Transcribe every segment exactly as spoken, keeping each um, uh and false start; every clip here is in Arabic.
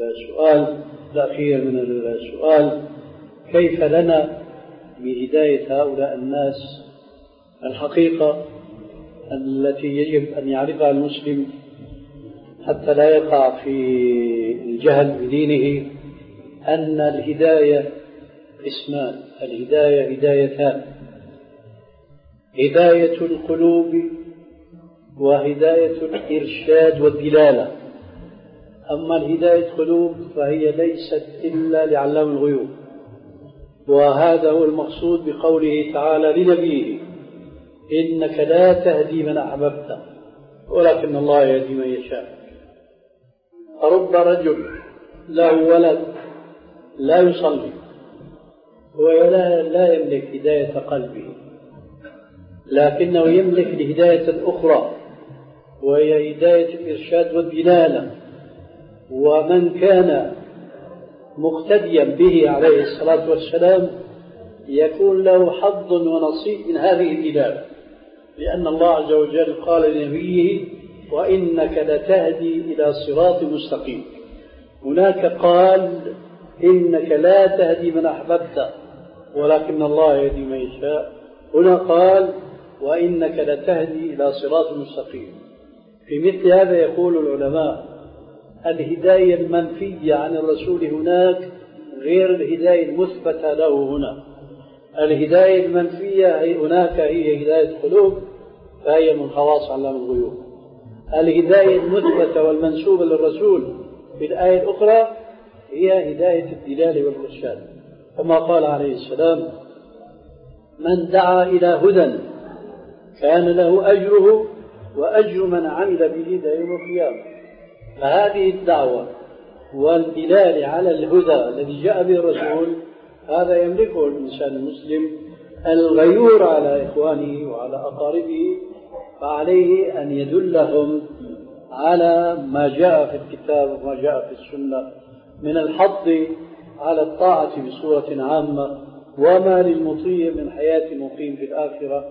السؤال الأخير من السؤال: كيف لنا بهداية هؤلاء الناس؟ الحقيقة التي يجب أن يعرفها المسلم حتى لا يقع في الجهل بدينه أن الهداية قسمان، الهداية هدايتان: هداية القلوب وهداية الإرشاد والدلالة. أما الهداية القلوب فهي ليست إلا لعلام الغيوب، وهذا هو المقصود بقوله تعالى لنبيه: إنك لا تهدي من أحببت ولكن الله يهدي من يشاء. فرب رجل له ولد لا يصلي ولا لا يملك هداية قلبه، لكنه يملك الهداية الأخرى وهي هداية الإرشاد والدلالة. ومن كان مقتديا به عليه الصلاة والسلام يكون له حظ ونصيب من هذه الدلالة، لأن الله عز وجل قال لنبيه: وإنك لتهدي إلى صراط مستقيم. هناك قال: إنك لا تهدي من أحببت ولكن الله يهدي من يشاء. هنا قال: وإنك لتهدي إلى صراط مستقيم. في مثل هذا يقول العلماء: الهداية المنفية عن الرسول هناك غير الهداية المثبتة له هنا. الهداية المنفية هناك هي هداية قلوب، فهي من خواص علام الغيوب. الهداية المثبتة والمنسوبة للرسول في الآية الأخرى هي هداية الدلالة والإرشاد، كما قال عليه السلام: من دعا إلى هدى كان له أجره وأجر من عمل به يوم القيامة. فهذه الدعوة والدلالة على الهدى الذي جاء به الرسول هذا يملكه الإنسان المسلم الغيور على إخوانه وعلى أقاربه، فعليه أن يدلهم على ما جاء في الكتاب وما جاء في السنة من الحض على الطاعة بصورة عامة، وما للمطيع من حياة مقيم في الآخرة،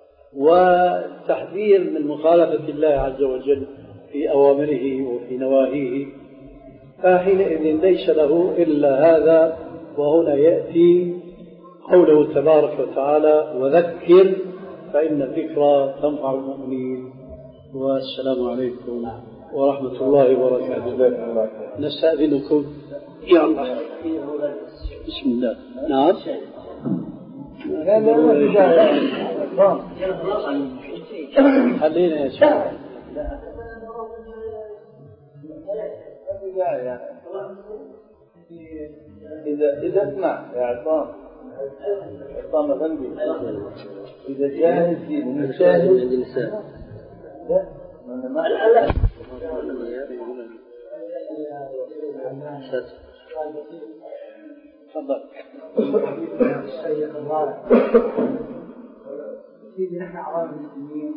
والتحذير من مخالفة الله عز وجل في أوامره وفي نواهيه. فحينئذ ليس له إلا هذا. وهنا يأتي قوله تبارك وتعالى: وذكر فإن الذكرى تنفع المؤمنين. والسلام عليكم ورحمة الله وبركاته. نستأذنكم يا الله. بسم الله. نعم. خلينا يا شيخ. إذا إذا اسمع يا عصام عصام غنبي، إذا جاهز في المشاهد لا أنا ما لا تفضل. الشيخ الله سيدي، نحن عوام المسلمين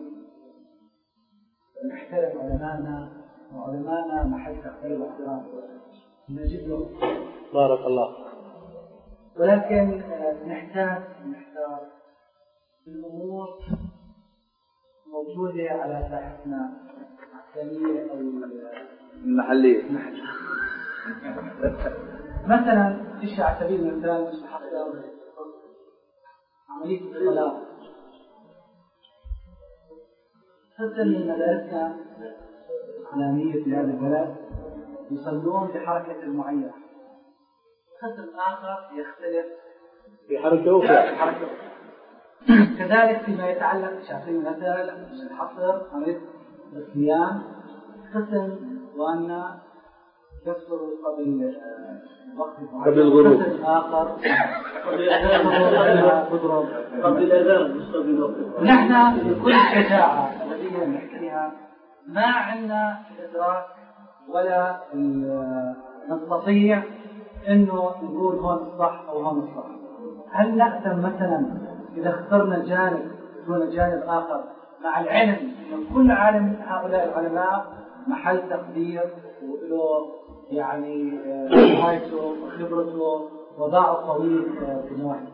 نحترم علماءنا، وعلماءنا محل تقدير واحترام نجد له. بارك الله. ولكن نحتاج نحتاج الأمور موجودة على ساحتنا الإسلامية أو المحلية. مثلا إيش على سبيل المثال عملية الصلاة. حتى من مدارسنا الإسلامية في هذا البلد يصلون بحركة معينة، قسم آخر يختلف بحركة أخرى. حركة. كذلك فيما يتعلق بشكل مثلا الحصر عملية الصيام، قسم وأن يفطر قبل وقت قبل الغروب، قسم آخر قبل الأذان قبل الأذان مستقبل وقت. نحن بكل شجاعة الذي نحكيها ما عندنا الإدراك ولا نستطيع إنه نقول هون الصح أو هون الصح. هل نأثم مثلا إذا اخترنا جانب دون جانب آخر، مع العلم أن كل عالم من هؤلاء العلماء محل تقدير وله يعني رعايته وخبرته وضعه طويل في النواحي.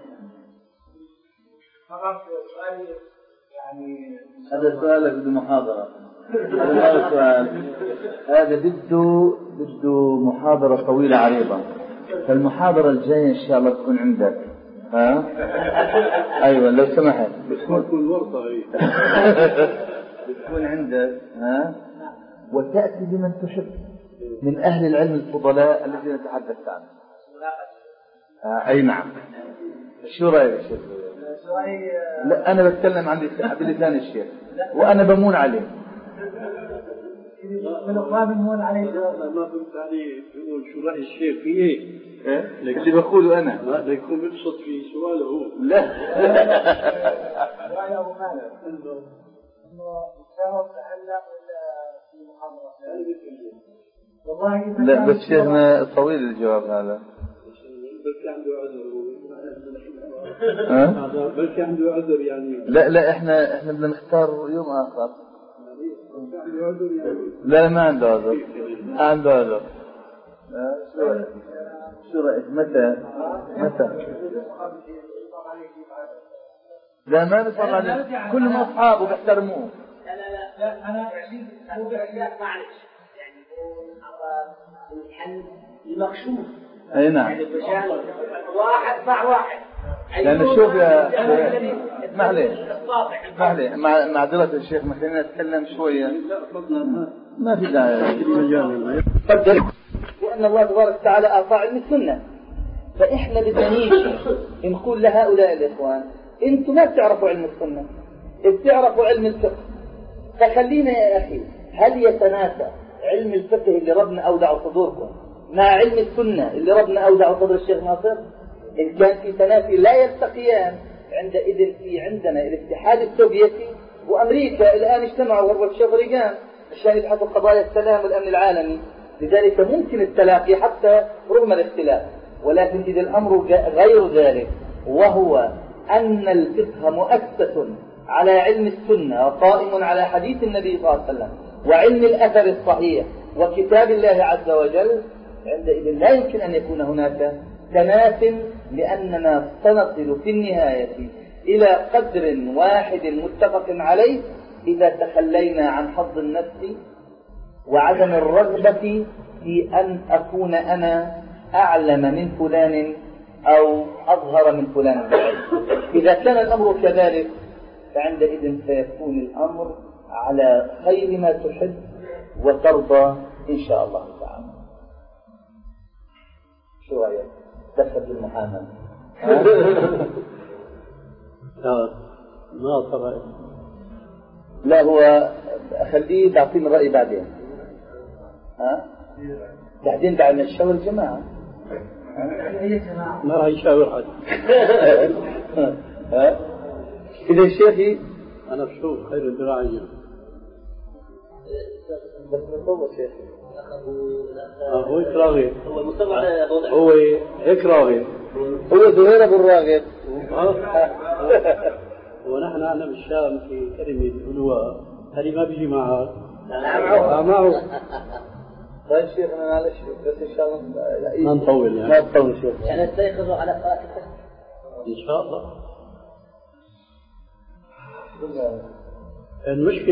خلاص سؤالي يعني هذا سؤالك بدون محاضرة. هذا سؤال، هذا بده بده محاضرة طويلة عريضة، فالمحاضرة الجاية إن شاء الله تكون عندك. ها؟ أيوة لو سمحت بتكون ورطة هي بتكون عندك. ها؟ وتأتي بمن تحب من أهل العلم الفضلاء الذين نتحدث عنهم. آه أي نعم. شو رأيك يا شيخ؟ لا أنا بتكلم عن بلسان الشيخ وأنا بمون عليه. ما بنمون عليه. ما فهمت عليه بيقول شو رأي الشيخ في إيه؟ إيه؟ اللي بقوله أنا. لا يكون بيقصد في سؤاله هو. لا. سؤال أبو مالك. إنه الشهر تعلق ولا في محاضرة؟ والله لا بس شيخنا طويل الجواب هذا. بلكي عنده عذر. ها؟ بلكي عنده عذر يعني. لا لا إحنا إحنا بدنا نختار يوم آخر. عنده عذر يعني. لا ما عنده عذر. عنده عذر. شو رأيك؟ شو رأيك متى؟ متى؟ لا ما بيصير عليه، كلهم أصحابه بيحترموه. لا لا لا لا أنا هو معلش يعني هو الحل المكشوف. أي نعم. يعني واحد مع واحد. لأن شوف يا اسمح لي اسمح لي مع معذرة الشيخ ما خلينا نتكلم شوية. ما في داعي. قدر وأن الله تبارك وتعالى أعطى علم السنة، فإحنا بدنا نيجي نقول لهؤلاء الإخوان أنتم ما بتعرفوا علم السنة، بتعرفوا علم الفقه، فخلينا يا أخي هل يتناسى علم الفقه اللي ربنا أودع صدوركم مع علم السنة اللي ربنا أودع صدر الشيخ ناصر؟ إن كان في تنافي لا يلتقيان عندئذ في عندنا الاتحاد السوفيتي وأمريكا الآن اجتمعوا وهو الشيخ ريغان عشان يبحثوا قضايا السلام والأمن العالمي، لذلك ممكن التلاقي حتى رغم الاختلاف، ولكن إذا الأمر غير ذلك وهو أن الفقه مؤسس على علم السنة وقائم على حديث النبي صلى الله عليه وسلم وعلم الأثر الصحيح وكتاب الله عز وجل، عندئذ لا يمكن أن يكون هناك تناف، لأننا سنصل في النهاية إلى قدر واحد متفق عليه إذا تخلينا عن حظ النفس وعدم الرغبة في أن أكون أنا أعلم من فلان أو أظهر من فلان. إذا كان الأمر كذلك فعندئذ سيكون الأمر على خير ما تحب وترضى إن شاء الله تعالى. شو رأيك؟ دخل المحاماة. لا ما طبعا. لا هو خليه تعطيني الرأي بعدين. ها؟ بعدين بعد ما نشاور الجماعة. ما راح يشاور حد. ها؟ إذا شيخي أنا بشوف خير الدراعية. بس نصور شيخي. هو إكراغي. هو مصر على وضع. هو إكراغي. هو زهير أبو الراغب. ونحن أنا بالشام في كلمة الألواء هذه ما بيجي معها. لا معه. معه. طيب شيخنا معلش بس إن شاء الله ما نطول يعني. ما نطول شيخ. يعني استيقظوا على فاتحة. إن شاء الله. المشكلة